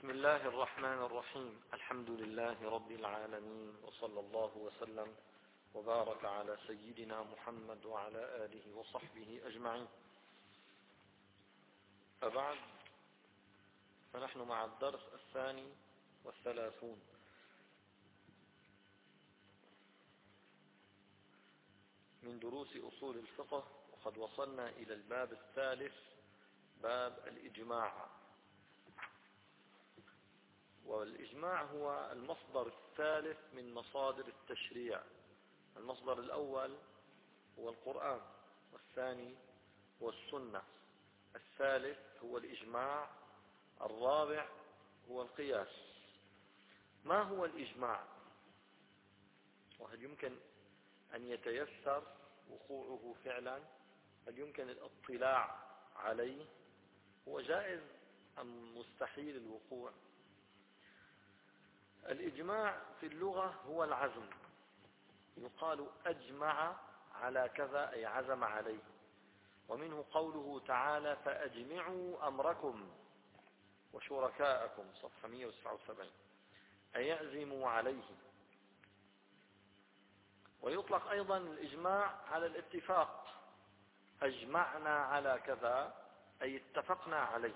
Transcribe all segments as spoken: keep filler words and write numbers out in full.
بسم الله الرحمن الرحيم. الحمد لله رب العالمين، وصلى الله وسلم وبارك على سيدنا محمد وعلى آله وصحبه أجمعين. فبعد، فنحن مع الدرس الثاني والثلاثون من دروس أصول الفقه، وقد وصلنا إلى الباب الثالث، باب الإجماع. والإجماع هو المصدر الثالث من مصادر التشريع. المصدر الأول هو القرآن، والثاني هو السنة، الثالث هو الإجماع، الرابع هو القياس. ما هو الإجماع؟ وهل يمكن أن يتيسر وقوعه فعلا؟ هل يمكن الاطلاع عليه؟ هو جائز أم مستحيل الوقوع؟ الإجماع في اللغة هو العزم. يقال أجمع على كذا، أي عزم عليه. ومنه قوله تعالى: فأجمعوا أمركم وشركاءكم، صفحة مئة وتسعة وسبعين، أي يعزموا عليه. ويطلق أيضا الإجماع على الاتفاق، أجمعنا على كذا، أي اتفقنا عليه،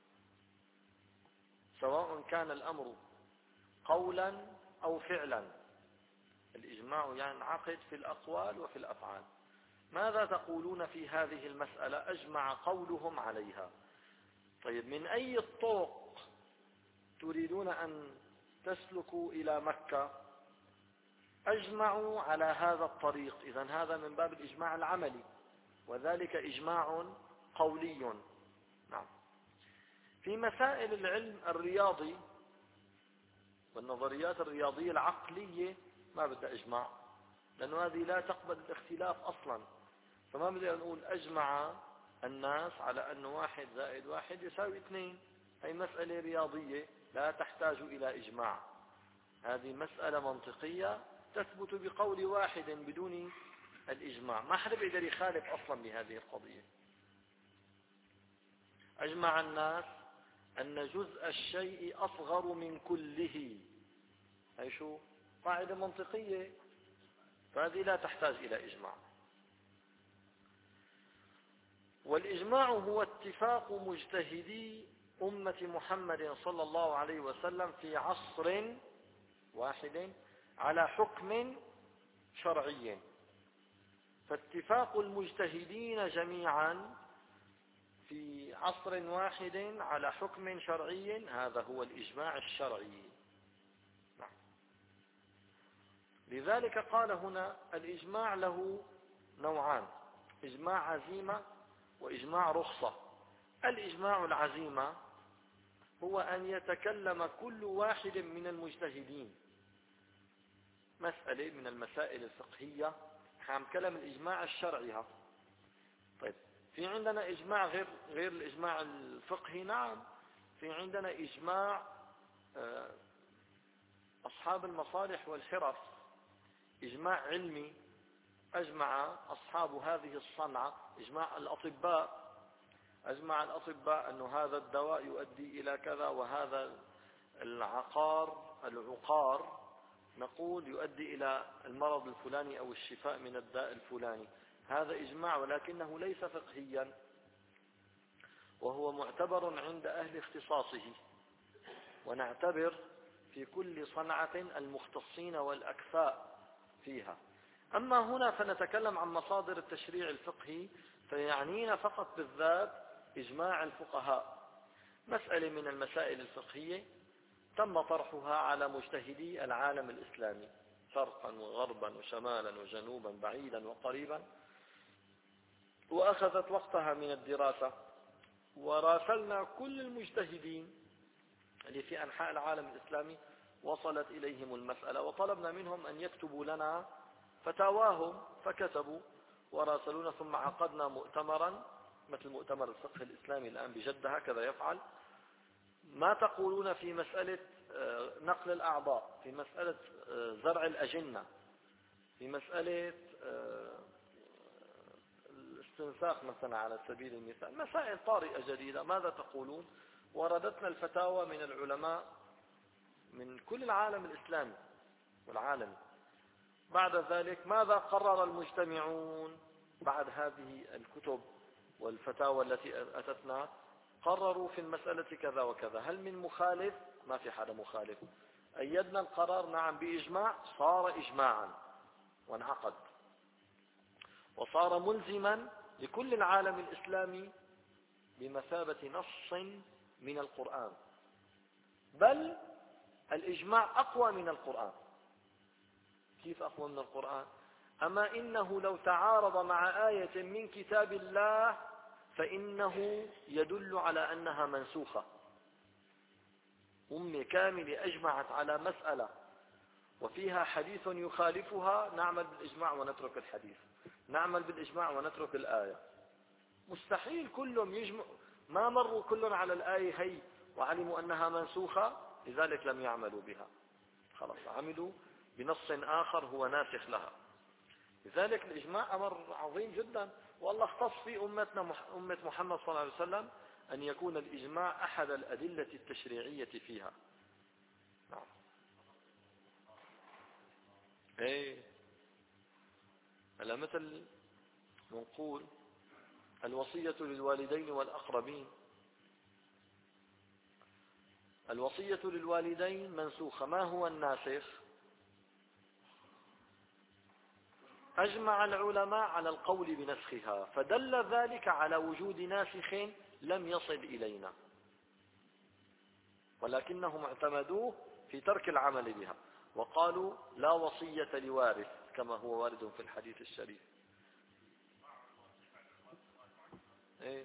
سواء كان الأمر قولا أو فعلا. الإجماع ينعقد في الأقوال وفي الأفعال. ماذا تقولون في هذه المسألة؟ أجمع قولهم عليها. طيب، من أي الطرق تريدون أن تسلكوا إلى مكة؟ أجمعوا على هذا الطريق. إذن هذا من باب الإجماع العملي، وذلك إجماع قولي. نعم. في مسائل العلم الرياضي والنظريات الرياضية العقلية ما بدها إجماع، لأنه هذه لا تقبل الاختلاف أصلا. فما بدنا نقول أجمع الناس على أن واحد زائد واحد يساوي اثنين. هي مسألة رياضية لا تحتاج إلى إجماع. هذه مسألة منطقية تثبت بقول واحد بدون الإجماع. ما حدا بيقدر يخالف أصلا بهذه القضية. أجمع الناس أن جزء الشيء أصغر من كله. هي شو؟ قاعدة منطقية، فهذه لا تحتاج إلى إجماع. والإجماع هو اتفاق مجتهدي أمة محمد صلى الله عليه وسلم في عصر واحد على حكم شرعي. فاتفاق المجتهدين جميعا في عصر واحد على حكم شرعي، هذا هو الإجماع الشرعي. نعم. لذلك قال هنا الإجماع له نوعان: إجماع عزيمة وإجماع رخصة. الإجماع العزيمة هو أن يتكلم كل واحد من المجتهدين مسألة من المسائل الفقهية، حام كلام الإجماع الشرعي. طيب، في عندنا إجماع غير غير الإجماع الفقهي. نعم، في عندنا إجماع أصحاب المصالح والحرف، إجماع علمي. أجمع أصحاب هذه الصنعة، إجماع الأطباء، أجمع الأطباء أن هذا الدواء يؤدي إلى كذا، وهذا العقار العقار نقول يؤدي إلى المرض الفلاني أو الشفاء من الداء الفلاني. هذا إجماع، ولكنه ليس فقهيا، وهو معتبر عند أهل اختصاصه. ونعتبر في كل صنعة المختصين والأكفاء فيها. أما هنا فنتكلم عن مصادر التشريع الفقهي، فيعنينا فقط بالذات إجماع الفقهاء. مسألة من المسائل الفقهية تم طرحها على مجتهدي العالم الإسلامي، شرقا وغربا وشمالا وجنوبا، بعيدا وقريبا، وأخذت وقتها من الدراسة. وراسلنا كل المجتهدين اللي في أنحاء العالم الإسلامي وصلت إليهم المسألة، وطلبنا منهم أن يكتبوا لنا فتاواهم، فكتبوا وراسلونا. ثم عقدنا مؤتمرا مثل مؤتمر الفقه الإسلامي الآن بجدة، هكذا يفعل. ما تقولون في مسألة نقل الأعضاء، في مسألة زرع الأجنة، في مسألة الاستنساخ مثلا على سبيل المثال، مسائل طارئة جديدة، ماذا تقولون؟ وردتنا الفتاوى من العلماء من كل العالم الإسلامي والعالمي. بعد ذلك ماذا قرر المجتمعون بعد هذه الكتب والفتاوى التي أتتنا؟ قرروا في المسألة كذا وكذا. هل من مخالف؟ ما في حدا مخالف. أيدنا القرار نعم بإجماع، صار إجماعا وانعقد وصار ملزما لكل العالم الإسلامي بمثابة نص من القرآن، بل الإجماع أقوى من القرآن. كيف أقوى من القرآن؟ أما إنه لو تعارض مع آية من كتاب الله فإنه يدل على أنها منسوخة. أمة كاملة أجمعت على مسألة وفيها حديث يخالفها، نعمل بالإجماع ونترك الحديث، نعمل بالإجماع ونترك الآية. مستحيل كلهم يجمع، ما مروا كلهم على الآية هي وعلموا أنها منسوخة لذلك لم يعملوا بها، خلاص عملوا بنص آخر هو ناسخ لها. لذلك الإجماع أمر عظيم جدا، والله اختص في أمتنا أمة محمد صلى الله عليه وسلم أن يكون الإجماع أحد الأدلة التشريعية فيها. نعم. ايه هلا مثل نقول الوصية للوالدين والأقربين، الوصية للوالدين منسوخة. ما هو الناسخ؟ أجمع العلماء على القول بنسخها، فدل ذلك على وجود ناسخ لم يصل إلينا، ولكنهم اعتمدوه في ترك العمل بها وقالوا لا وصية لوارث كما هو وارد في الحديث الشريف. إيه؟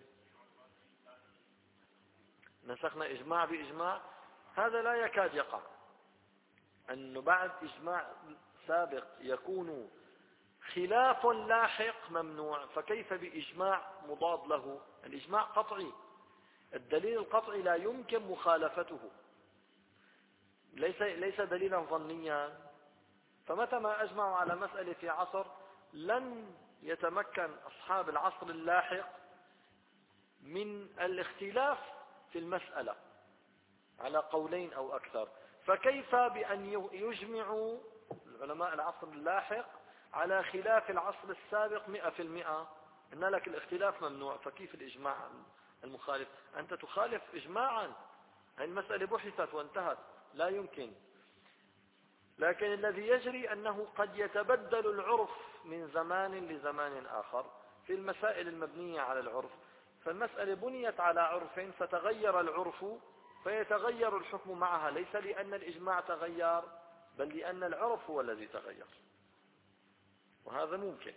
نسخنا إجماع بإجماع، هذا لا يكاد يقع. أنه بعد إجماع سابق يكون خلاف لاحق ممنوع، فكيف بإجماع مضاد له؟ الإجماع قطعي، الدليل القطعي لا يمكن مخالفته، ليس ليس دليلا ظنيا. فمتى ما أجمعوا على مسألة في عصر لن يتمكن أصحاب العصر اللاحق من الاختلاف في المسألة على قولين أو أكثر، فكيف بأن يجمعوا العلماء العصر اللاحق على خلاف العصر السابق مئة في المئة؟ إن لك الاختلاف ممنوع، فكيف الإجماع المخالف؟ أنت تخالف إجماعا، هذه المسألة بحثت وانتهت، لا يمكن. لكن الذي يجري أنه قد يتبدل العرف من زمان لزمان آخر في المسائل المبنية على العرف، فالمسألة بنيت على عرف فتغير العرف فيتغير الحكم معها، ليس لأن الإجماع تغير بل لأن العرف هو الذي تغير، وهذا ممكن.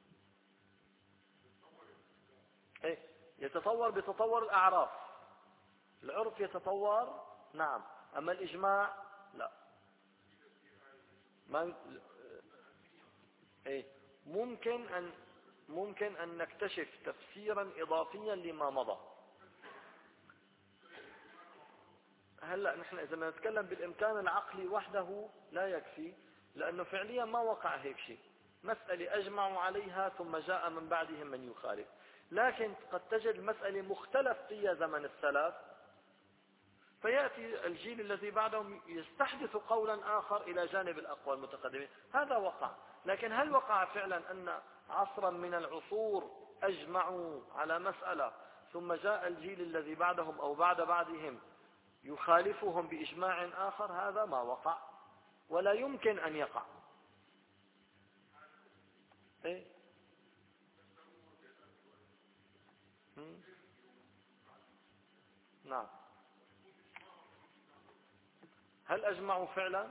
إيه؟ يتطور بتطور الأعراف، العرف يتطور نعم، أما الإجماع لا. ما إيه؟ ممكن أن ممكن أن نكتشف تفسيرا إضافيا لما مضى. هلا نحن إذا ما نتكلم بالإمكان العقلي وحده لا يكفي، لأنه فعليا ما وقع هيك شيء، مسألة أجمعوا عليها ثم جاء من بعدهم من يخالف. لكن قد تجد مسألة مختلف فيها زمن السلف، فيأتي الجيل الذي بعدهم يستحدث قولا آخر إلى جانب الأقوال المتقدمين، هذا وقع. لكن هل وقع فعلا أن عصرا من العصور أجمعوا على مسألة ثم جاء الجيل الذي بعدهم أو بعد بعدهم يخالفهم بإجماع آخر؟ هذا ما وقع ولا يمكن أن يقع. إيه؟ نعم. هل أجمعوا فعلا؟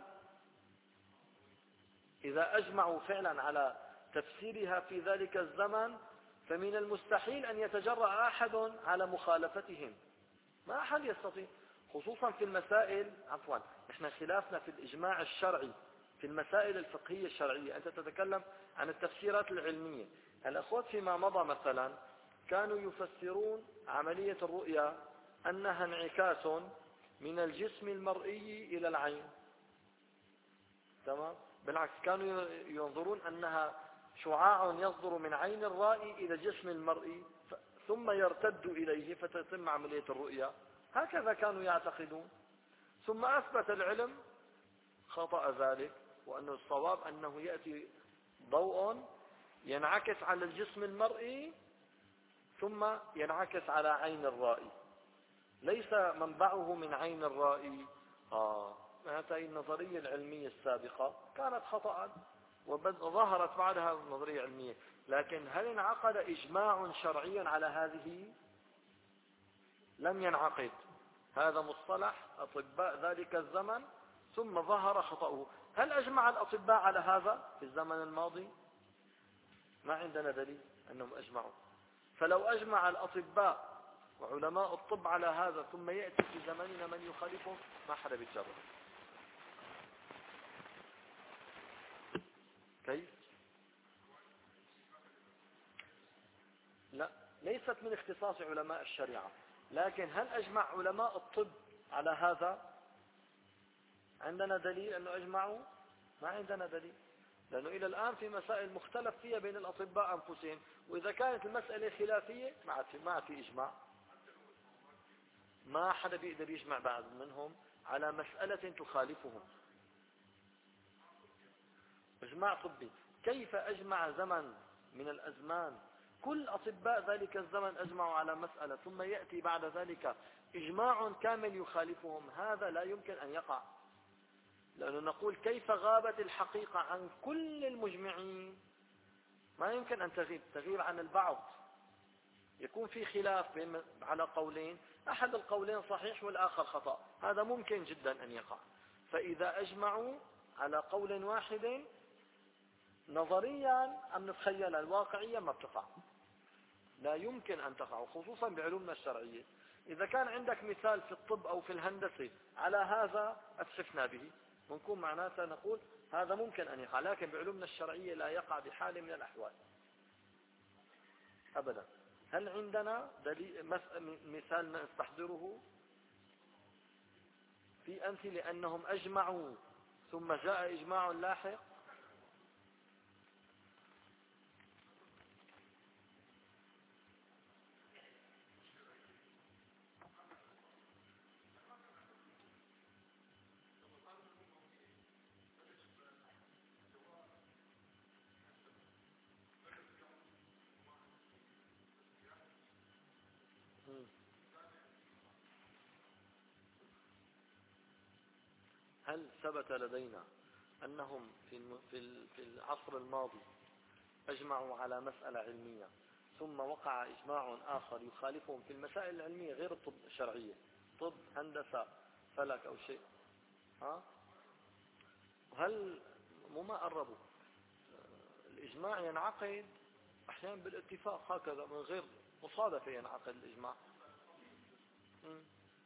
إذا أجمعوا فعلا على تفسيرها في ذلك الزمن فمن المستحيل أن يتجرأ أحد على مخالفتهم، ما أحد يستطيع، خصوصا في المسائل. عفوا نحن خلافنا في الإجماع الشرعي في المسائل الفقهية الشرعية، أنت تتكلم عن التفسيرات العلمية. الأخوات فيما مضى مثلا كانوا يفسرون عملية الرؤيا أنها انعكاس من الجسم المرئي إلى العين، تمام؟ بالعكس كانوا ينظرون أنها شعاع يصدر من عين الرائي إلى جسم المرئي ثم يرتد إليه فتتم عملية الرؤيا. هكذا كانوا يعتقدون. ثم أثبت العلم خطأ ذلك، وأن الصواب أنه يأتي ضوء ينعكس على الجسم المرئي ثم ينعكس على عين الرائي، ليس منبعه من عين الرائي. آه هذه النظرية العلمية السابقة كانت خطأ، وظهرت بعدها النظرية العلمية. لكن هل انعقد إجماع شرعي على هذه؟ لم ينعقد. هذا مصطلح أطباء ذلك الزمن ثم ظهر خطأه. هل أجمع الأطباء على هذا في الزمن الماضي؟ ما عندنا دليل أنهم أجمعوا. فلو أجمع الأطباء وعلماء الطب على هذا ثم يأتي في زمننا من يخالفه، ما حدا بيتجرب. كيف؟ لا، ليست من اختصاص علماء الشريعة. لكن هل أجمع علماء الطب على هذا؟ عندنا دليل أنه أجمعوا؟ ما عندنا دليل، لأنه إلى الآن في مسائل مختلف فيها بين الأطباء أنفسهم، وإذا كانت المسألة خلافية ما عاد في, ما عاد في إجماع. ما حدا بيقدر يجمع بعض منهم على مسألة تخالفهم. إجماع طبي. كيف أجمع زمن من الأزمان كل أطباء ذلك الزمن أجمعوا على مسألة ثم يأتي بعد ذلك إجماع كامل يخالفهم؟ هذا لا يمكن أن يقع، لأنه نقول كيف غابت الحقيقة عن كل المجمعين؟ ما يمكن أن تغيب تغيب عن البعض. يكون في خلاف بين على قولين، أحد القولين صحيح والآخر خطأ، هذا ممكن جدا أن يقع. فإذا أجمعوا على قول واحد نظريا أم نتخيل الواقعية ما بتقع، لا يمكن أن تقع، خصوصا بعلومنا الشرعية. إذا كان عندك مثال في الطب أو في الهندسة على هذا أتسفنا به، ونكون معناتها نقول هذا ممكن أن يقع، لكن بعلومنا الشرعية لا يقع بحال من الأحوال أبدا. هل عندنا دليل مثال نستحضره في أمثلة أنهم أجمعوا ثم جاء إجماع لاحق؟ هل ثبت لدينا أنهم في في العصر الماضي أجمعوا على مسألة علمية ثم وقع إجماع آخر يخالفهم في المسائل العلمية غير الطب الشرعية، طب هندسة فلك أو شيء؟ ها؟ وهل مو ما قربوا الإجماع ينعقد أحيانا بالاتفاق هكذا من غير مصادفة، ينعقد الإجماع. م.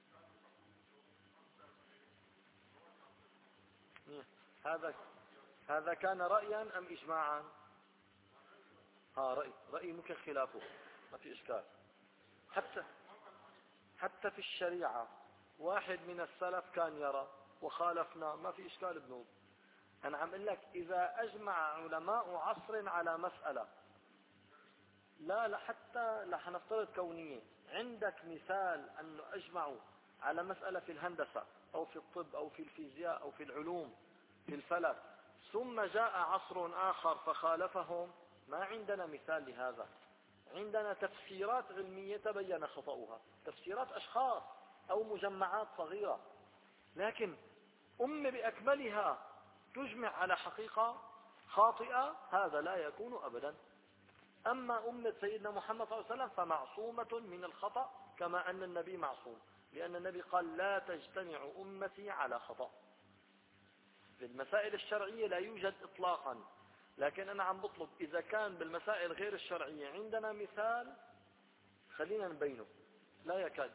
م. هذا هذا كان رأيا أم إجماعا؟ ها رأي رأي ممكن خلافه، ما في إشكال. حتى حتى في الشريعة واحد من السلف كان يرى وخالفنا، ما في إشكال بنوب. أنا عم أقول لك إذا أجمع علماء عصر على مسألة، لا لا حتى لا حنفترض كونية، عندك مثال أنه أجمعوا على مسألة في الهندسة أو في الطب أو في الفيزياء أو في العلوم في الفلك، ثم جاء عصر آخر فخالفهم، ما عندنا مثال لهذا. عندنا تفسيرات علمية تبين خطأها، تفسيرات أشخاص أو مجمعات صغيرة، لكن أمة بأكملها تجمع على حقيقة خاطئة، هذا لا يكون أبدا. أما أمة سيدنا محمد صلى الله عليه وسلم فمعصومة من الخطأ كما أن النبي معصوم، لأن النبي قال لا تجتمع أمتي على خطأ. في المسائل الشرعية لا يوجد إطلاقا، لكن أنا عم بطلب إذا كان بالمسائل غير الشرعية عندنا مثال خلينا نبينه. لا يكاد.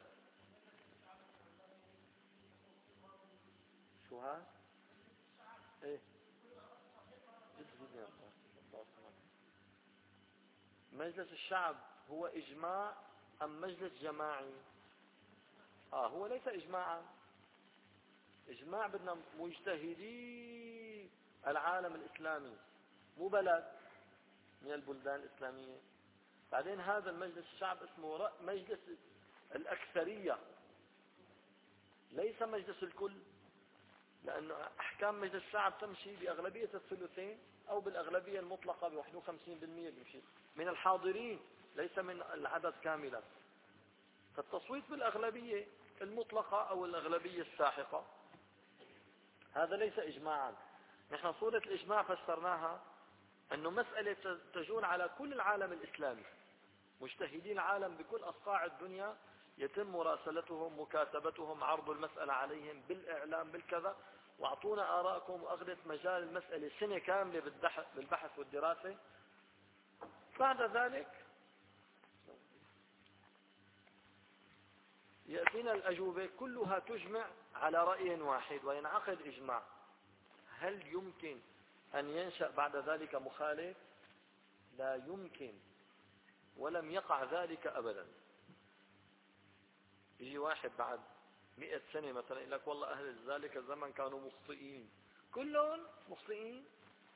شو ها؟ ايه جد جد. مجلس الشعب هو إجماع أم مجلس جماعي؟ آه هو ليس إجماعا. إجماع بدنا مجتهدي العالم الإسلامي، مو بلد من البلدان الإسلامية. بعدين هذا المجلس الشعب اسمه مجلس الأكثرية، ليس مجلس الكل، لأن أحكام مجلس الشعب تمشي بأغلبية الثلثين أو بالأغلبية المطلقة ب واحد وخمسين بالمئة بيمشي من الحاضرين، ليس من العدد كاملا. فالتصويت بالأغلبية المطلقة أو الأغلبية الساحقة هذا ليس إجماعا. نحن صورة الإجماع فسرناها أنه مسألة تجول على كل العالم الإسلامي، مجتهدين العالم بكل أصقاع الدنيا يتم مراسلتهم، مكاتبتهم، عرض المسألة عليهم بالإعلام بالكذا، واعطونا آراءكم، وأخذت مجال المسألة سنة كاملة بالبحث والدراسة. بعد ذلك يأتينا الأجوبة كلها تجمع على رأي واحد وينعقد إجماع. هل يمكن أن ينشأ بعد ذلك مخالف؟ لا يمكن، ولم يقع ذلك أبدا. يجي واحد بعد مئة سنة مثلا يقول لك والله أهل ذلك الزمن كانوا مخطئين، كلهم مخطئين،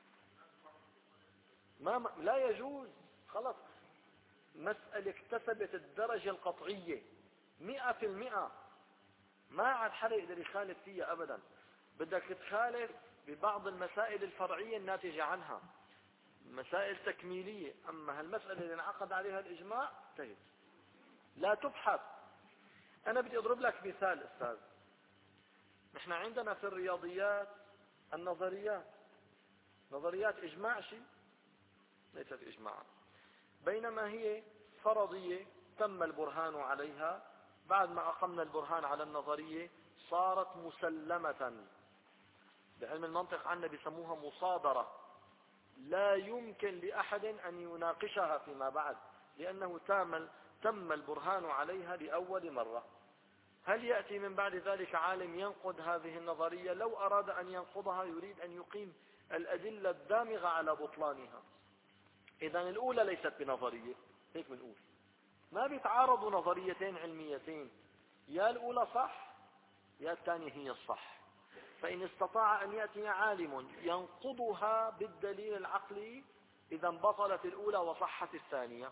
ما لا يجوز. خلص مسألة اكتسبت الدرجة القطعية مئة في المئة، ما عاد حدا يقدر يخالف فيها أبدا. بدك تخالف ببعض المسائل الفرعية الناتجة عنها، مسائل تكميلية، أما هالمسألة اللي انعقد عليها الإجماع طيب لا تبحث. أنا بدي أضرب لك مثال أستاذ. نحن عندنا في الرياضيات النظريات، نظريات إجماع شيء ليست إجماعا، بينما هي فرضية تم البرهان عليها. بعد ما أقمنا البرهان على النظرية صارت مسلمة. بعلم المنطق عندنا بيسموها مصادرة، لا يمكن لأحد أن يناقشها فيما بعد، لأنه تم تم البرهان عليها لأول مرة. هل يأتي من بعد ذلك عالم ينقض هذه النظرية؟ لو أراد أن ينقضها يريد أن يقيم الأدلة الدامغة على بطلانها. إذن الأولى ليست بنظرية، هيك بنقول ما بيتعارضوا نظريتين علميتين، يا الأولى صح يا الثانية هي الصح. فإن استطاع أن يأتي عالم ينقضها بالدليل العقلي إذا بطلت الأولى وصحت الثانية،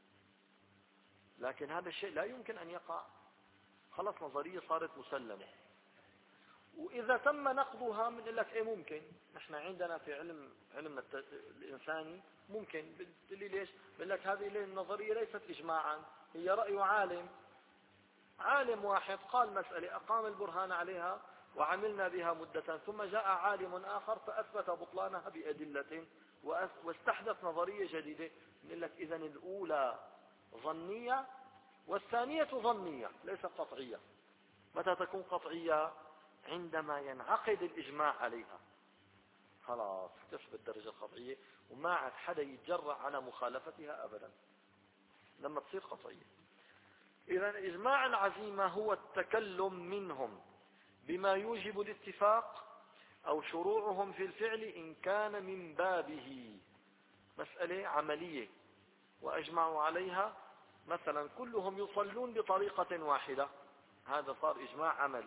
لكن هذا الشيء لا يمكن أن يقع. خلص نظرية صارت مسلمة، وإذا تم نقضها بنقول لك إيه ممكن. نحن عندنا في علم علمنا الإنساني ممكن بتقول ليش؟ بقول لك هذه النظرية ليست إجماعا، هي رأي عالم، عالم واحد قال مسألة أقام البرهان عليها وعملنا بها مدة، ثم جاء عالم آخر فأثبت بطلانها بأدلة واستحدث نظرية جديدة. نقول لك إذن الأولى ظنية والثانية ظنية ليست قطعية. متى تكون قطعية؟ عندما ينعقد الإجماع عليها، خلاص تثبت الدرجة القطعية وما عاد حدا يتجرأ على مخالفتها أبدا لما تصير قطعية. إذن إجماع العزيمة هو التكلم منهم بما يوجب الاتفاق أو شروعهم في الفعل إن كان من بابه. مسألة عملية وأجمعوا عليها، مثلا كلهم يصلون بطريقة واحدة، هذا صار إجماع عملي.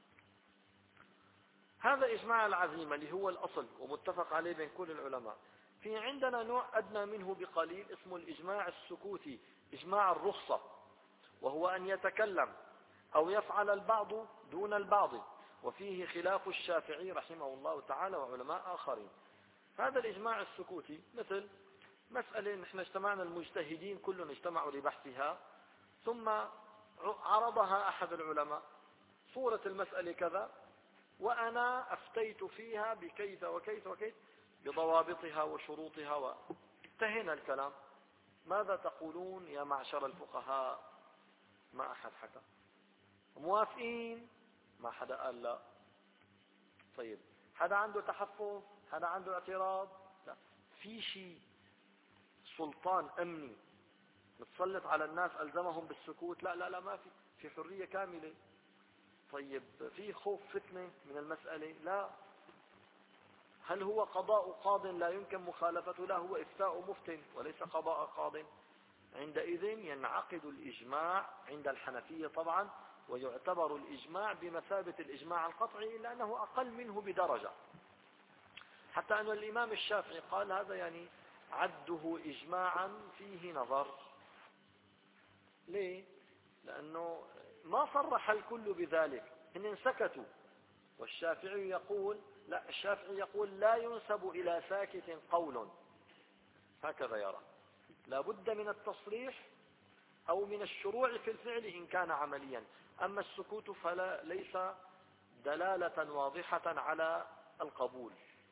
هذا إجماع العزيمة اللي هو الأصل ومتفق عليه بين كل العلماء. في عندنا نوع أدنى منه بقليل اسمه الإجماع السكوتي، إجماع الرخصة، وهو أن يتكلم أو يفعل البعض دون البعض، وفيه خلاف الشافعي رحمه الله تعالى وعلماء آخرين. هذا الإجماع السكوتي مثل مسألة نحن اجتمعنا المجتهدين كلهم اجتمعوا لبحثها، ثم عرضها أحد العلماء صورة المسألة كذا وأنا أفتيت فيها بكيف وكيف وكيف بضوابطها وشروطها، وانتهينا الكلام. ماذا تقولون يا معشر الفقهاء؟ ما أحد حكى. موافقين؟ ما حدا قال لا. طيب حدا عنده تحفظ؟ حدا عنده اعتراض؟ لا. في شيء سلطان أمني متسلط على الناس ألزمهم بالسكوت؟ لا لا لا، ما في، في حرية كاملة. طيب في خوف فتنة من المسألة؟ لا. هل هو قضاء قاض لا يمكن مخالفته؟ لا، هو إفتاء مفتن وليس قضاء قاض. عندئذ ينعقد الإجماع عند الحنفية طبعا، ويعتبر الإجماع بمثابة الإجماع القطعي لأنه أقل منه بدرجة، حتى أن الإمام الشافعي قال هذا يعني عده إجماعا فيه نظر. ليه؟ لأنه ما صرح الكل بذلك، إن سكتوا. والشافعي يقول لا، الشافعي يقول لا ينسب إلى ساكت قول، هكذا يرى، لا بد من التصريح أو من الشروع في الفعل إن كان عمليا. أما السكوت فلا ليس دلالة واضحة على القبول.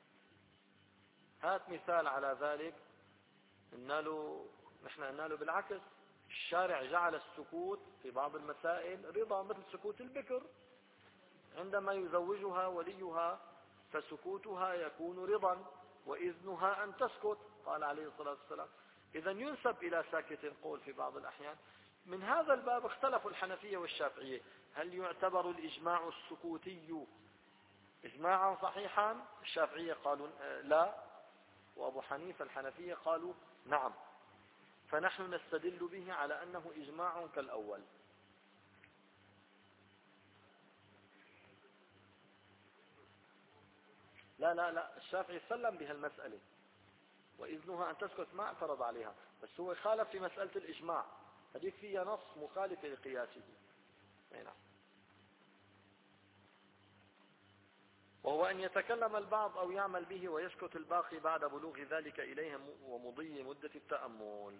هات مثال على ذلك. قلنا نحن قلنا له بالعكس، الشارع جعل السكوت في بعض المسائل رضا، مثل سكوت البكر عندما يزوجها وليها فسكوتها يكون رضا وإذنها أن تسكت، قال عليه الصلاة والسلام. إذا ينسب إلى ساكت قول في بعض الأحيان. من هذا الباب اختلفوا الحنفية والشافعية، هل يعتبر الإجماع السكوتي إجماعا صحيحا؟ الشافعية قالوا لا، وأبو حنيفة الحنفية قالوا نعم، فنحن نستدل به على أنه إجماع كالأول. لا لا لا، الشافعي سلم بها المسألة وإذنها أن تسكت، ما اعترض عليها، بس هو خالف في مسألة الإجماع، هذيك فيها نص مخالف لقياسه. نعم. وهو أن يتكلم البعض أو يعمل به ويسكت الباقي بعد بلوغ ذلك إليهم ومضي مدة التأمل.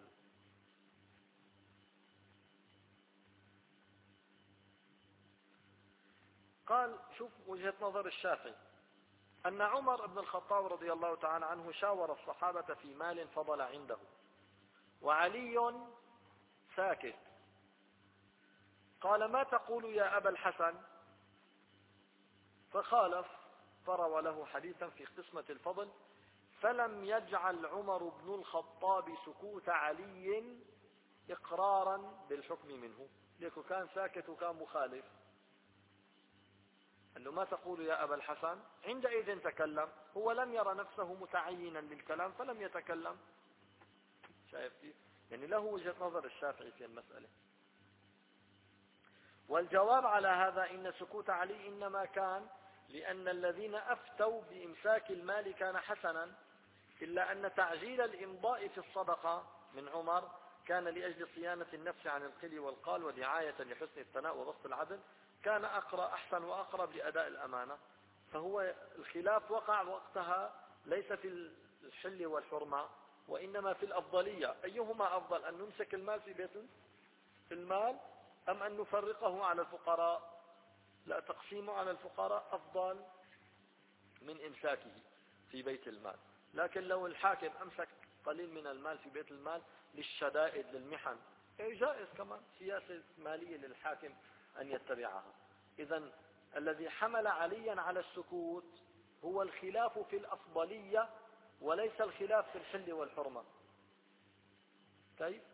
قال شوف وجهة نظر الشافعي، أن عمر بن الخطاب رضي الله تعالى عنه شاور الصحابة في مال فضل عنده، وعلي ساكت، قال ما تقول يا أبا الحسن؟ فخالف، فروى له حديثا في قسمة الفضل، فلم يجعل عمر بن الخطاب سكوت علي إقرارا بالحكم منه، ليكو كان ساكت وكان مخالف. قال له ما تقول يا أبا الحسن؟ عندئذ تكلم، هو لم يرى نفسه متعينا للكلام فلم يتكلم. شايف كيف؟ يعني له وجهة نظر الشافعي في المسألة. والجواب على هذا إن سكوت علي إنما كان لأن الذين أفتوا بإمساك المال كان حسنا، إلا أن تعجيل الإمضاء في الصدقة من عمر كان لأجل صيانة النفس عن القل والقال ودعاية لحسن الثناء وبسط العدل، كان أقرأ أحسن وأقرب لأداء الأمانة. فهو الخلاف وقع وقتها ليس في الحل والحرمة وإنما في الأفضلية، أيهما أفضل، أن نمسك المال في بيت المال أم أن نفرقه على الفقراء؟ لا، تقسيمه على الفقراء أفضل من إمساكه في بيت المال. لكن لو الحاكم أمسك قليل من المال في بيت المال للشدائد للمحن، جائز كمان، سياسة مالية للحاكم أن يتبعها. إذن الذي حمل عليا على السكوت هو الخلاف في الأفضلية وليس الخلاف في الحل والحرمة. كيف؟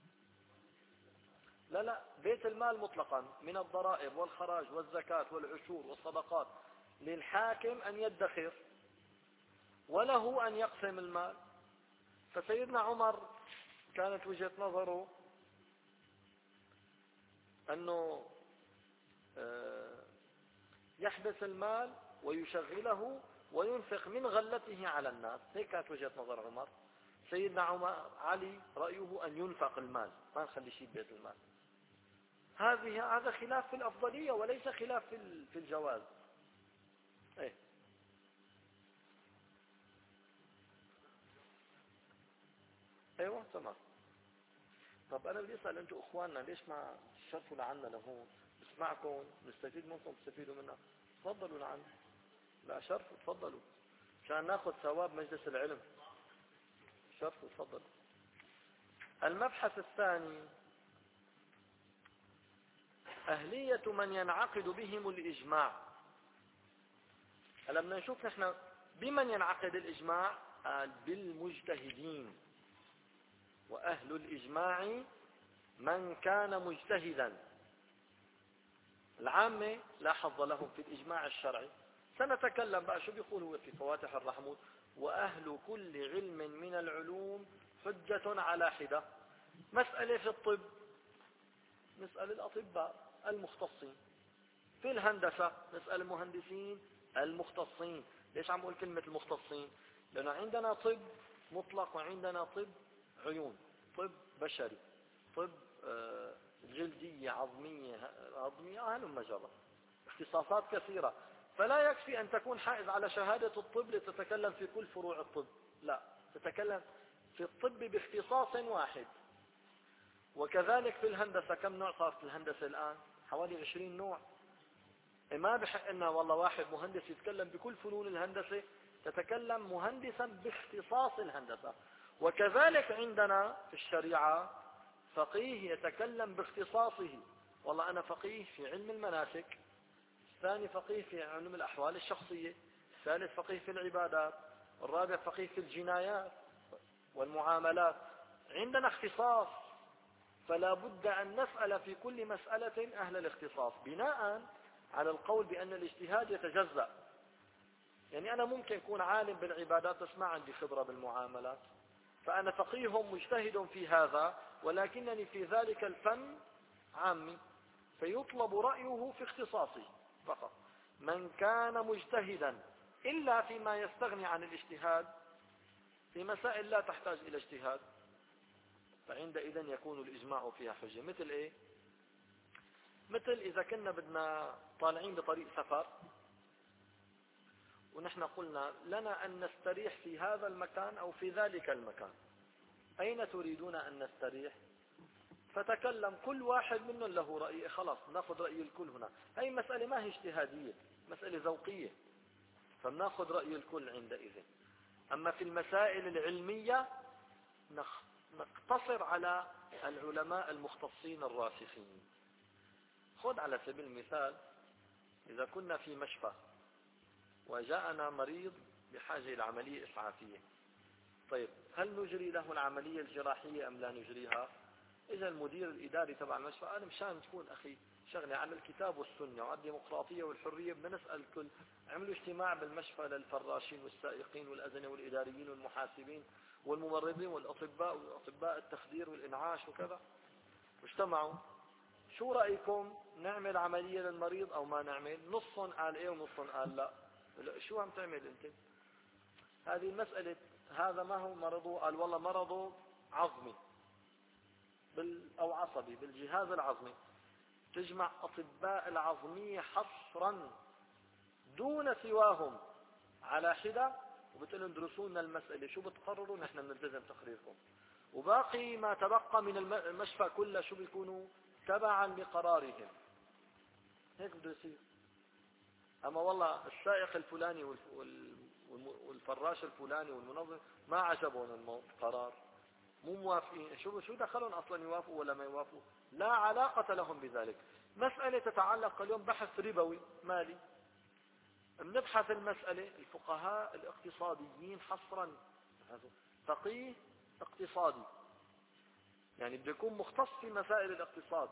لا لا، بيت المال مطلقا من الضرائب والخراج والزكاة والعشور والصدقات للحاكم أن يدخر وله أن يقسم المال. فسيدنا عمر كانت وجهة نظره أنه يحبس المال ويشغله وينفق من غلته على الناس، هيك كانت وجهة نظر عمر. سيدنا عمر علي رأيه أن ينفق المال، ما نخلي شيء ببيت المال. هذه هذا خلاف في الأفضلية وليس خلاف في في الجواز. ايه ايوه تمام. طب انا بدي اسال انتم اخواننا ليش ما تشرفوا لعنا لهون؟ نسمعكم، نستفيد منكم، تستفيدوا منا. تفضلوا لعنا، لا شرفوا، تفضلوا عشان ناخذ ثواب مجلس العلم. شرفوا، تفضلوا. المبحث الثاني أهلية من ينعقد بهم الإجماع. هلا بدنا نشوف نحن بمن ينعقد الإجماع؟ قال بالمجتهدين، وأهل الإجماع من كان مجتهدا. العامة لا حظ لهم في الإجماع الشرعي. سنتكلم بقى شو بيقول هو في فواتح الرحمود: وأهل كل علم من العلوم حجة على حدة. مسألة في الطب نسأل الأطباء المختصين، في الهندسة نسأل المهندسين المختصين. ليش عم أقول كلمة المختصين؟ لأن عندنا طب مطلق وعندنا طب عيون، طب بشري، طب جلدية، عظمية عظمية، هلم جرى. اختصاصات كثيرة، فلا يكفي أن تكون حائز على شهادة الطب لتتكلم في كل فروع الطب، لا، تتكلم في الطب باختصاص واحد. وكذلك في الهندسة، كم نوع صار في الهندسة الآن؟ حوالي عشرين نوع. ما بحق لنا والله واحد مهندس يتكلم بكل فنون الهندسة، تتكلم مهندسا باختصاص الهندسة. وكذلك عندنا في الشريعة فقيه يتكلم باختصاصه، والله أنا فقيه في علم المناسك، الثاني فقيه في علم الأحوال الشخصية، الثالث فقيه في العبادات، الرابع فقيه في الجنايات والمعاملات. عندنا اختصاص، فلا بد أن نسأل في كل مسألة أهل الاختصاص، بناء على القول بأن الاجتهاد يتجزأ. يعني أنا ممكن أكون عالم بالعبادات بس ما عندي خبرة بالمعاملات، فأنا فقيه مجتهد في هذا ولكنني في ذلك الفن عامي، فيطلب رأيه في اختصاصه فقط. من كان مجتهدا إلا فيما يستغني عن الاجتهاد في مسائل لا تحتاج إلى اجتهاد، فعندئذ يكون الإجماع فيها حجة. مثل إيه؟ مثل إذا كنا بدنا طالعين بطريق سفر ونحن قلنا لنا أن نستريح في هذا المكان أو في ذلك المكان، أين تريدون أن نستريح؟ فتكلم كل واحد منهم له رأي، خلاص ناخذ رأي الكل هنا. هي مسألة ما هي اجتهادية، مسألة ذوقية، فبناخذ رأي الكل عندئذ. أما في المسائل العلمية نقتصر على العلماء المختصين الراسخين. خذ على سبيل المثال، إذا كنا في مشفى وجاءنا مريض بحاجة إلى عملية إسعافية، طيب هل نجري له العملية الجراحية أم لا نجريها؟ إذا المدير الإداري تبع المشفى قال مشان تكون أخي شغلة على الكتاب والسنة وعلى الديمقراطية والحرية بدنا نسأل الكل، عملوا اجتماع بالمشفى للفراشين والسائقين والأذنة والإداريين والمحاسبين والممرضين والأطباء وأطباء التخدير والإنعاش وكذا، واجتمعوا. شو رأيكم نعمل عملية للمريض أو ما نعمل؟ نصهم قال إيه ونصهم قال لا. شو عم تعمل أنت؟ هذه المسألة، هذا ما هو مرضه؟ قال والله مرضه عظمي بال أو عصبي بالجهاز العظمي. تجمع أطباء العظمية حصرا دون سواهم على حدة وبتقولوا ادرسوا لنا المسألة، شو بتقرروا نحن بنلتزم تقريركم، وباقي ما تبقى من المشفى كله شو بيكونوا تبعا لقرارهم. هيك بده يصير. أما والله السائق الفلاني والفراش الفلاني والمنظم ما عجبهم القرار، مو موافقين، شو شو دخلهم أصلا يوافقوا ولا ما يوافقوا؟ لا علاقة لهم بذلك. مسألة تتعلق اليوم بحث ربوي مالي، بنبحث المسألة، الفقهاء الاقتصاديين حصرا، فقيه اقتصادي يعني بده يكون مختص في مسائل الاقتصاد،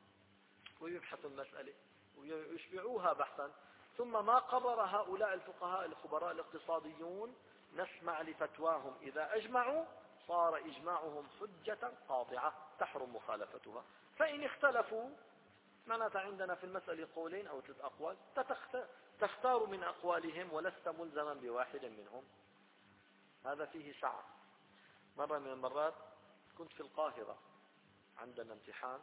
ويبحث المسألة ويشبعوها بحثا، ثم ما قرر هؤلاء الفقهاء الخبراء الاقتصاديون نسمع لفتواهم، إذا أجمعوا صار إجماعهم حجة قاطعة تحرم مخالفتها. فإن اختلفوا معناتها عندنا في المسألة قولين أو ثلاث أقوال، تختار من أقوالهم ولست ملزما بواحد منهم. هذا فيه سعة. مرة من المرات كنت في القاهرة عندنا امتحان،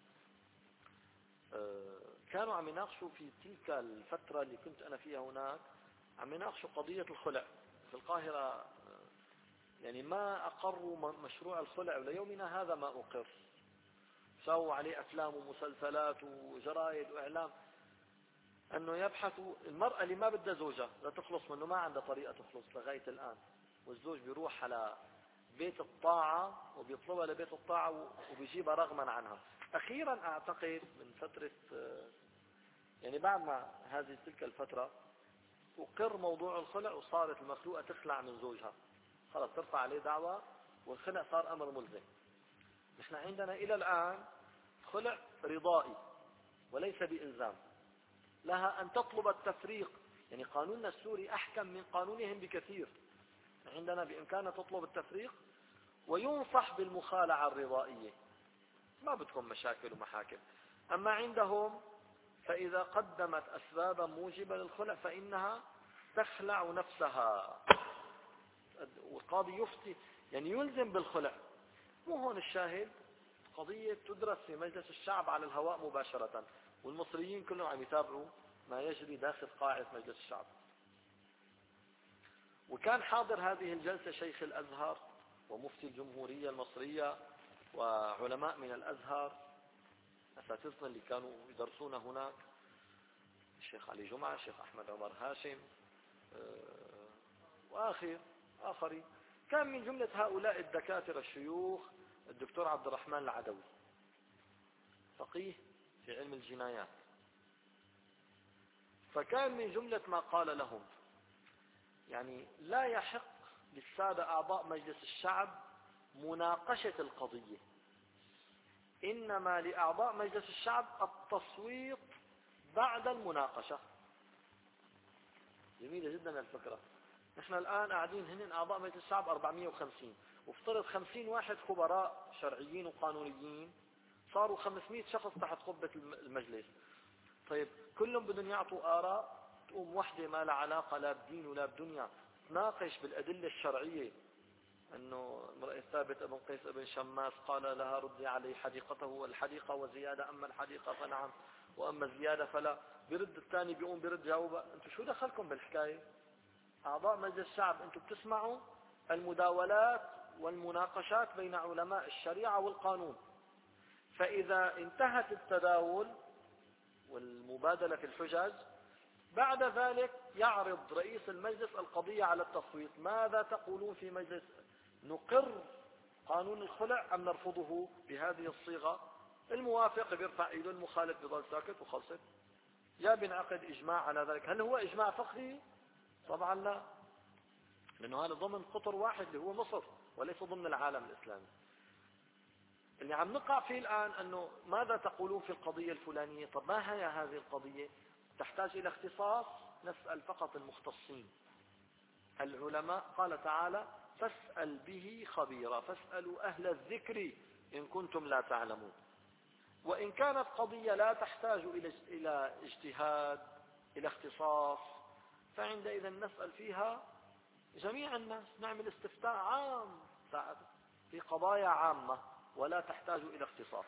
كانوا عم يناقشوا في تلك الفترة اللي كنت أنا فيها هناك، عم يناقشوا قضية الخلع في القاهرة. يعني ما أقروا مشروع الخلع وليومنا هذا ما أقر، سووا عليه أفلام ومسلسلات وجرائد وإعلام أنه يبحثوا المرأة اللي ما بدها زوجها لا تخلص منه، ما عندها طريقة تخلص لغاية الآن، والزوج بيروح على بيت الطاعة وبيطلبها لبيت الطاعة وبيجيبها رغما عنها. أخيرا أعتقد من فترة يعني بعد ما هذه تلك الفترة أقر موضوع الخلع، وصارت المخلوقة تخلع من زوجها، خلاص ترفع عليه دعوة والخلع صار أمر ملزم. نحن عندنا إلى الآن خلع رضائي وليس بإلزام، لها أن تطلب التفريق. يعني قانوننا السوري أحكم من قانونهم بكثير، عندنا بإمكانها تطلب التفريق وينصح بالمخالعة الرضائية، ما بتكون مشاكل ومحاكم. أما عندهم فإذا قدمت أسبابا موجبة للخلع فإنها تخلع نفسها، والقاضي يفتي يعني يلزم بالخلع. مو هون الشاهد، قضية تدرس في مجلس الشعب على الهواء مباشرة، والمصريين كلهم عم يتابعوا ما يجري داخل قاعة مجلس الشعب. وكان حاضر هذه الجلسة شيخ الأزهر ومفتي الجمهورية المصرية وعلماء من الأزهر، أساتذتنا اللي كانوا يدرسون هناك، الشيخ علي جمعة، الشيخ أحمد عمر هاشم، وآخر آخرين. كان من جملة هؤلاء الدكاترة الشيوخ الدكتور عبد الرحمن العدوي، فقيه في علم الجنايات. فكان من جملة ما قال لهم يعني لا يحق للسادة أعضاء مجلس الشعب مناقشة القضية، إنما لأعضاء مجلس الشعب التصويت بعد المناقشة. جميلة جدا الفكرة. نحن الآن قاعدين هن أعضاء مجلس الشعب أربعمئة وخمسين، وافترض خمسين واحد خبراء شرعيين وقانونيين، صاروا خمسمئة شخص تحت قبة المجلس. طيب كلهم بدهم يعطوا آراء، تقوم وحدة ما لها علاقة لا بدين ولا بدنيا تناقش بالأدلة الشرعية، أنه امرأة ثابت ابن قيس ابن شماس قال لها ردي علي حديقته والحديقة وزيادة، أما الحديقة فنعم وأما الزيادة فلا. برد الثاني بيقوم برد جاوبه. أنتم شو دخلكم بالحكاية؟ أعضاء مجلس الشعب أنتم بتسمعوا المداولات والمناقشات بين علماء الشريعة والقانون، فإذا انتهت التداول والمبادلة في الحجج بعد ذلك يعرض رئيس المجلس القضية على التصويت. ماذا تقولون في مجلس؟ نقر قانون الخلع أم نرفضه بهذه الصيغة؟ الموافق بيرفع ايده، المخالف بيضل ساكت وخلصت. يا بنعقد إجماع على ذلك. هل هو إجماع فقهي؟ طبعا لا، لأنه هذا ضمن قطر واحد اللي هو مصر وليس ضمن العالم الإسلامي. اللي عم نقع فيه الآن أنه ماذا تقولون في القضية الفلانية؟ طب ما هي هذه القضية؟ تحتاج إلى اختصاص، نسأل فقط المختصين العلماء. قال تعالى فاسأل به خبيرا، فاسألوا أهل الذكر إن كنتم لا تعلمون. وإن كانت قضية لا تحتاج إلى اجتهاد إلى اختصاص فعندئذ نسأل فيها جميع الناس، نعمل استفتاء عام في قضايا عامة ولا تحتاج إلى اختصاص.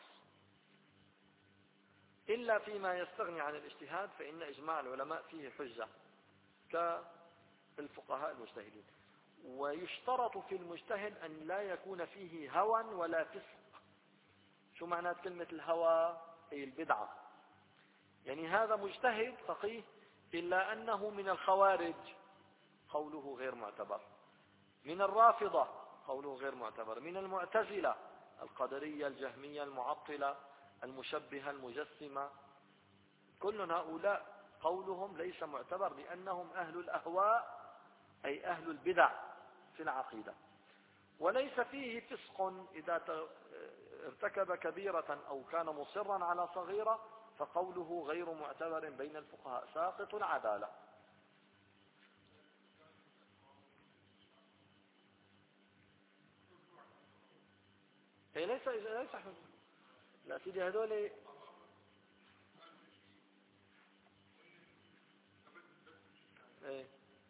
إلا فيما يستغني عن الاجتهاد فإن إجماع العلماء فيه حجة كالفقهاء المجتهدين. ويشترط في المجتهد أن لا يكون فيه هوى ولا فسق. شو معنى كلمة الهوى؟ أي البدعة. يعني هذا مجتهد فقيه إلا أنه من الخوارج قوله غير معتبر، من الرافضة قوله غير معتبر، من المعتزلة القدرية الجهمية المعطلة المشبهة المجسمة، كل هؤلاء قولهم ليس معتبر لأنهم أهل الأهواء أي أهل البدع في العقيدة. وليس فيه فسق إذا ارتكب كبيرة أو كان مصرا على صغيرة فقوله غير معتبر بين الفقهاء ساقط العدالة. هي ليس ليس لا سيدي هذول ايه.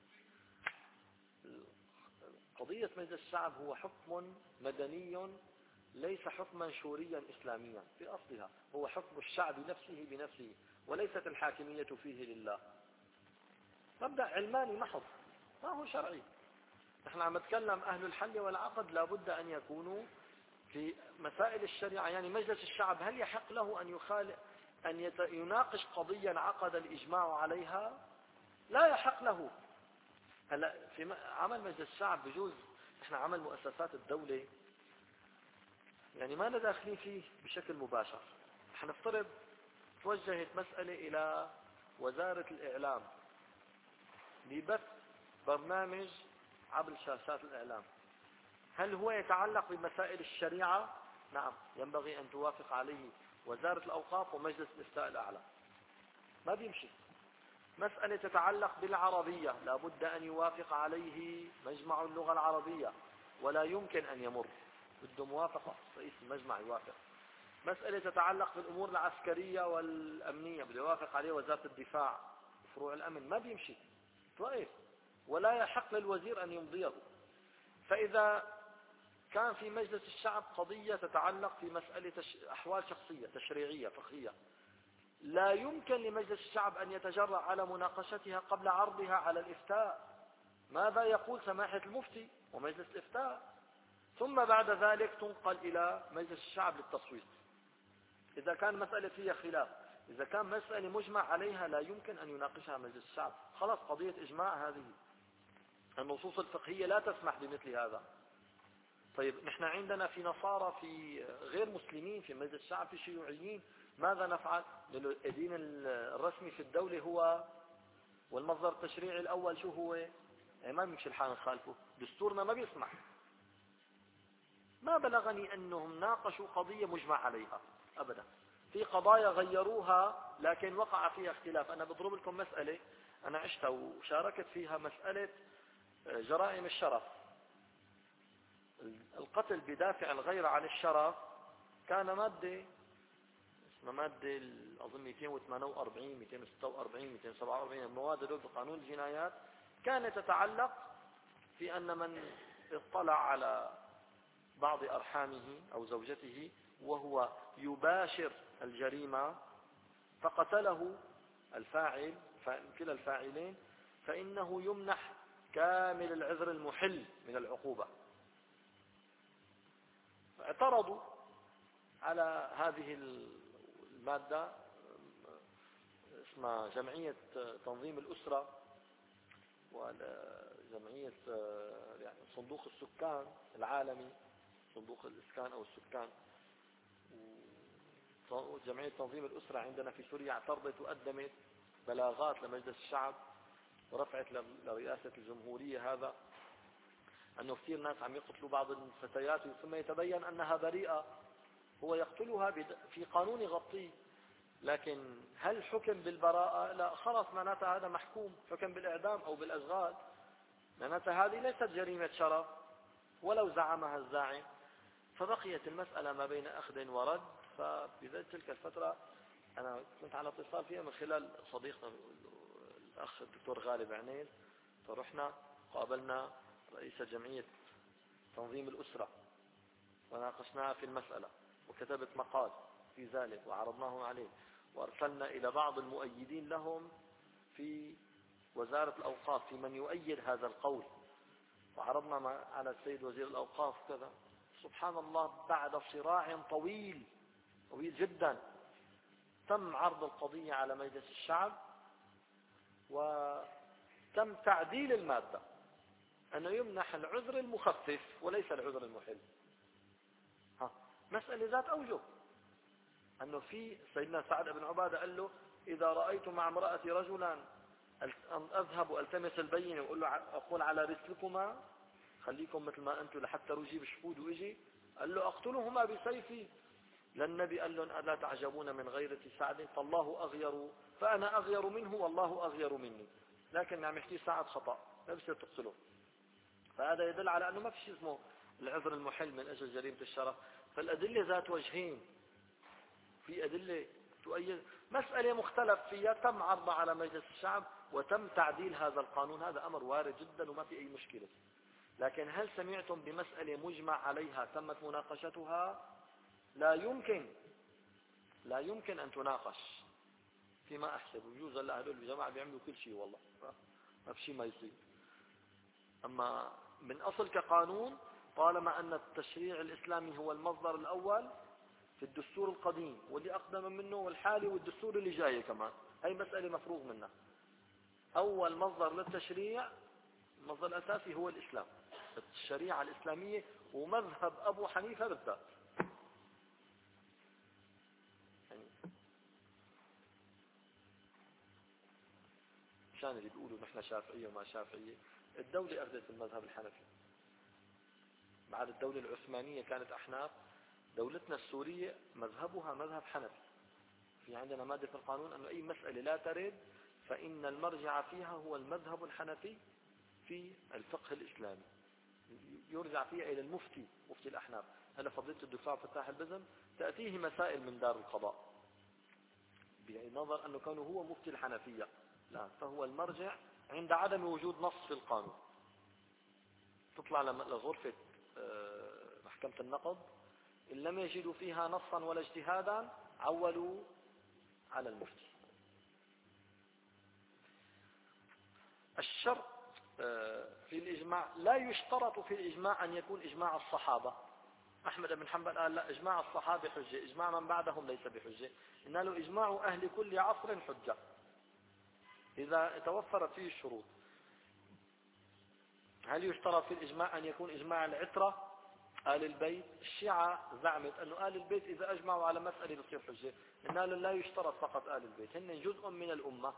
قضية مجلس الشعب هو حكم مدني ليس حكما شوريا إسلاميا في أصلها، هو حكم الشعب نفسه بنفسه وليست الحاكمية فيه لله. مبدأ علماني محض ما هو شرعي. نحن عم نتكلم أهل الحل والعقد لابد أن يكونوا في مسائل الشريعة. يعني مجلس الشعب هل يحق له أن يخالف أن يناقش قضية عقد الإجماع عليها؟ لا يحق له. هلا في عمل مجلس الشعب بجوز احنا عمل مؤسسات الدولة يعني ما نداخلين فيه بشكل مباشر. حنفترض توجهت مسألة إلى وزارة الإعلام لبث برنامج عبر شاشات الإعلام، هل هو يتعلق بمسائل الشريعة؟ نعم، ينبغي أن توافق عليه وزارة الأوقاف ومجلس الإفتاء الأعلى. ما بيمشي. مسألة تتعلق بالعربية لابد أن يوافق عليه مجمع اللغة العربية ولا يمكن أن يمر، بده موافقة رئيس المجمع يوافق. مسألة تتعلق بالأمور العسكرية والأمنية بده يوافق عليه وزارة الدفاع وفروع الأمن. ما بيمشي طيب، ولا يحق للوزير أن يمضيه. فإذا كان في مجلس الشعب قضية تتعلق في مسألة أحوال شخصية تشريعية فقهية لا يمكن لمجلس الشعب أن يتجرأ على مناقشتها قبل عرضها على الإفتاء. ماذا يقول سماحة المفتي ومجلس الإفتاء؟ ثم بعد ذلك تنقل إلى مجلس الشعب للتصويت. إذا كان مسألة فيها خلاف، إذا كان مسألة مجمع عليها، لا يمكن أن يناقشها مجلس الشعب. خلاص قضية إجماع هذه. النصوص الفقهية لا تسمح بمثل هذا. طيب نحن عندنا في نصارى، في غير مسلمين، في مجلس الشعب، في شيوعيين، ماذا نفعل؟ الدين الرسمي في الدولة هو، والمصدر التشريعي الأول شو هو؟ يعني ما بيمشي الحال نخالفه، دستورنا ما بيسمح. ما بلغني أنهم ناقشوا قضية مجمع عليها أبدا. في قضايا غيروها لكن وقع فيها اختلاف. أنا بضرب لكم مسألة أنا عشتها وشاركت فيها، مسألة جرائم الشرف. القتل بدافع الغيرة عن الشرف كان مادة اسمها مادة أظن مئتين وثمانية وأربعين مئتين وستة وأربعين مئتين وسبعة وأربعين المواد دول بقانون الجنايات، كانت تتعلق في أن من اطلع على بعض أرحامه أو زوجته وهو يباشر الجريمة فقتله الفاعل، كلا الفاعلين، فإنه يمنح كامل العذر المحل من العقوبة. اعترضوا على هذه المادة، اسمها جمعية تنظيم الأسرة وجمعية يعني صندوق السكان العالمي، صندوق الإسكان أو السكان. جمعية تنظيم الأسرة عندنا في سوريا اعترضت وقدمت بلاغات لمجلس الشعب ورفعت لرئاسة الجمهورية هذا أنه كثير ناس عم يقتلوا بعض الفتيات ثم يتبين أنها بريئة، هو يقتلها في قانون يغطيه، لكن هل حكم بالبراءة؟ لا، خلاص معناتها هذا محكوم حكم بالإعدام أو بالأشغال، معناتها هذه ليست جريمة شرف ولو زعمها الزاعم. فبقيت المسألة ما بين أخذ ورد. ففي تلك الفترة أنا كنت على اتصال فيها من خلال صديقنا الأخ الدكتور غالب عنيل، فرحنا قابلنا رئيس جمعية تنظيم الأسرة وناقشناها في المسألة، وكتبت مقال في ذلك وعرضناه عليه، وأرسلنا إلى بعض المؤيدين لهم في وزارة الأوقاف في من يؤيد هذا القول، وعرضنا على السيد وزير الأوقاف كذا. سبحان الله، بعد صراع طويل طويل جدا تم عرض القضية على مجلس الشعب وتم تعديل المادة أنه يمنح العذر المخفف وليس العذر المحل. ها، مسألة ذات أوجه، أنه في سيدنا سعد بن عبادة قال له إذا رأيت مع امرأتي رجلا أن أذهب وألتمس البينة وأقول له أقول على رسلكما خليكم مثل ما أنتم لحتى رجي بشهود وإجي، قال له أقتلهما بسيفي. للنبي قال لهم ألا تعجبون من غيرة سعد فالله أغير، فأنا أغير منه والله أغير مني، لكن عم يحكي سعد خطأ ما بصير تقتله. فهذا يدل على أنه ما في شيء اسمه العذر المحل من أجل جريمة الشرف. فالأدلة ذات وجهين، في أدلة تؤيد مسألة مختلف فيها تم عرضها على مجلس الشعب وتم تعديل هذا القانون، هذا أمر وارد جدا وما في أي مشكلة. لكن هل سمعتم بمسألة مجمع عليها تمت مناقشتها؟ لا يمكن لا يمكن أن تناقش فيما أحسب. بجوز الله هذول الجماعة بيعملوا كل شيء والله ما في شيء ما يصير. أما من أصل كقانون، طالما أن التشريع الإسلامي هو المصدر الأول في الدستور القديم واللي أقدم منه والحالي والدستور اللي جاي كمان، هي مسألة مفروغ منها. أول مصدر للتشريع المصدر الأساسي هو الإسلام، الشريعة الإسلامية ومذهب أبو حنيفة بالذات. يعني مشان اللي بيقولوا نحن شافعية وما شافعية، الدولة أخذت المذهب الحنفي، بعد الدولة العثمانية كانت أحناف، دولتنا السورية مذهبها مذهب حنفي. في عندنا مادة في القانون أن أي مسألة لا ترد فإن المرجع فيها هو المذهب الحنفي في الفقه الإسلامي، يرجع فيها إلى المفتي مفتي الأحناف. هذا فضيلة الدكتور فتاح البزم تأتيه مسائل من دار القضاء بنظر أنه كونه هو مفتي الحنفية، لا، فهو المرجع عند عدم وجود نص في القانون. تطلع لغرفة محكمة النقض إن لم يجدوا فيها نصا ولا اجتهادا عولوا على المفتي. الشرط في الإجماع لا يشترط في الإجماع أن يكون إجماع الصحابة. أحمد بن حنبل قال لا، إجماع الصحابة حجة، إجماع من بعدهم ليس بحجة، إن له إجماع أهل كل عصر حجة إذا توفرت فيه الشروط. هل يشترط في الإجماع أن يكون إجماع العترة آل البيت؟ الشيعة زعمت أنه آل البيت إذا أجمعوا على مسألة بصير حجة، إن لا يشترط فقط آل البيت، هن جزء من الأمة.